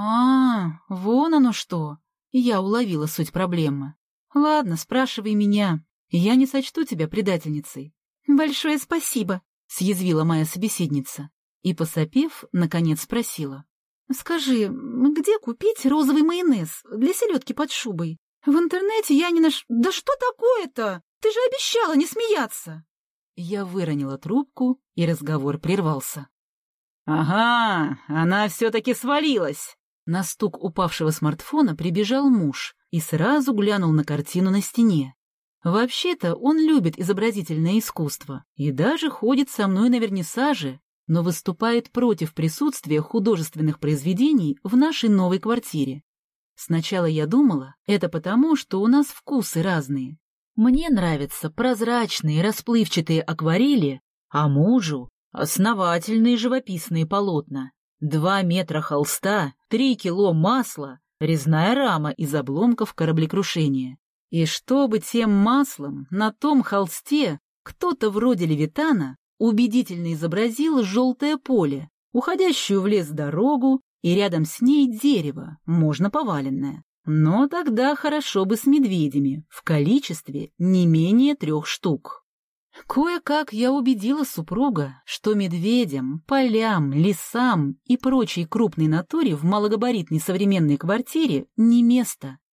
Вон оно что. Я уловила суть проблемы. Ладно, спрашивай меня. Я не сочту тебя предательницей. Большое спасибо, съязвила моя собеседница. И, посопев, наконец спросила. Скажи, где купить розовый майонез для селедки под шубой? В интернете я не наш... Да что такое-то? Ты же обещала не смеяться. Я выронила трубку, и разговор прервался. «Ага, она все-таки свалилась!» На стук упавшего смартфона прибежал муж и сразу глянул на картину на стене. Вообще-то он любит изобразительное искусство и даже ходит со мной на вернисаже, но выступает против присутствия художественных произведений в нашей новой квартире. Сначала я думала, это потому, что у нас вкусы разные. Мне нравятся прозрачные расплывчатые акварели, а мужу — основательные живописные полотна. 2 метра холста, 3 кило масла, резная рама из обломков кораблекрушения. И чтобы тем маслом на том холсте кто-то вроде Левитана убедительно изобразил желтое поле, уходящую в лес дорогу, и рядом с ней дерево, можно поваленное. Но тогда хорошо бы с медведями, в количестве не менее 3 штук. Кое-как я убедила супруга, что медведям, полям, лесам и прочей крупной натуре в малогабаритной современной квартире не место.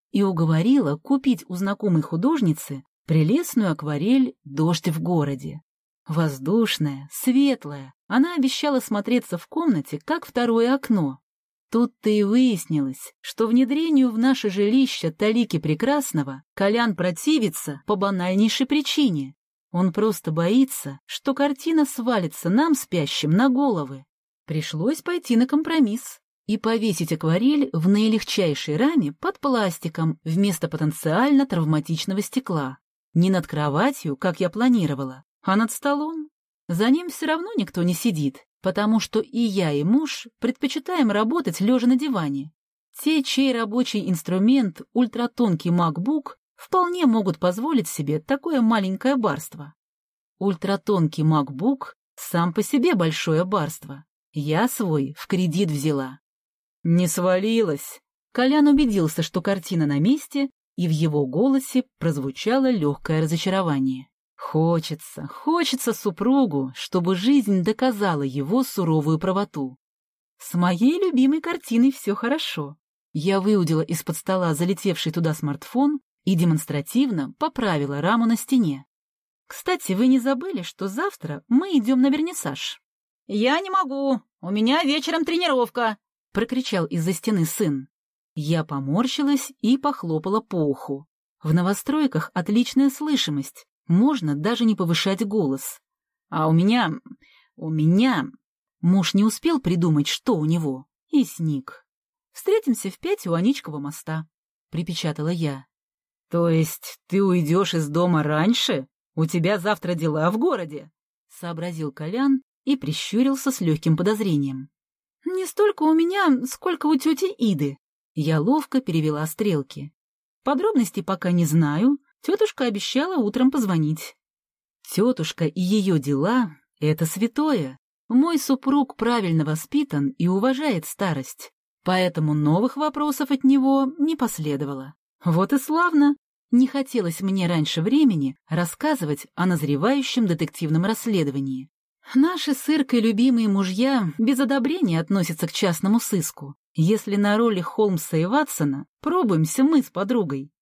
и уговорила купить у знакомой художницы прелестную акварель «Дождь в городе». Воздушная, светлая, она обещала смотреться в комнате, как второе окно. Тут-то и выяснилось, что внедрению в наше жилище талики прекрасного Колян противится по банальнейшей причине. Он просто боится, что картина свалится нам, спящим, на головы. Пришлось пойти на компромисс и повесить акварель в наилегчайшей раме под пластиком вместо потенциально травматичного стекла. Не над кроватью, как я планировала, а над столом. За ним все равно никто не сидит, потому что и я, и муж предпочитаем работать лежа на диване. Те, чей рабочий инструмент ультратонкий MacBook, вполне могут позволить себе такое маленькое барство. Ультратонкий MacBook сам по себе большое барство. Я свой в кредит взяла. Не свалилась. Колян убедился, что картина на месте, и в его голосе прозвучало легкое разочарование. Хочется супругу, чтобы жизнь доказала его суровую правоту. С моей любимой картиной все хорошо. Я выудила из-под стола залетевший туда смартфон и демонстративно поправила раму на стене. Кстати, вы не забыли, что завтра мы идем на вернисаж? «Я не могу, у меня вечером тренировка», — прокричал из-за стены сын. Я поморщилась и похлопала по уху. В новостройках отличная слышимость, можно даже не повышать голос. А у меня... Муж не успел придумать, что у него, и сник. «Встретимся в 5 у Аничкова моста», — припечатала я. «То есть ты уйдешь из дома раньше? У тебя завтра дела в городе?» — сообразил Колян и прищурился с легким подозрением. «Не столько у меня, сколько у тети Иды». Я ловко перевела стрелки. Подробностей пока не знаю, тетушка обещала утром позвонить. Тетушка и ее дела — это святое. Мой супруг правильно воспитан и уважает старость, поэтому новых вопросов от него не последовало. Вот и славно. Не хотелось мне раньше времени рассказывать о назревающем детективном расследовании. Наши с Иркой любимые мужья без одобрения относятся к частному сыску. Если на роли Холмса и Ватсона пробуемся мы с подругой.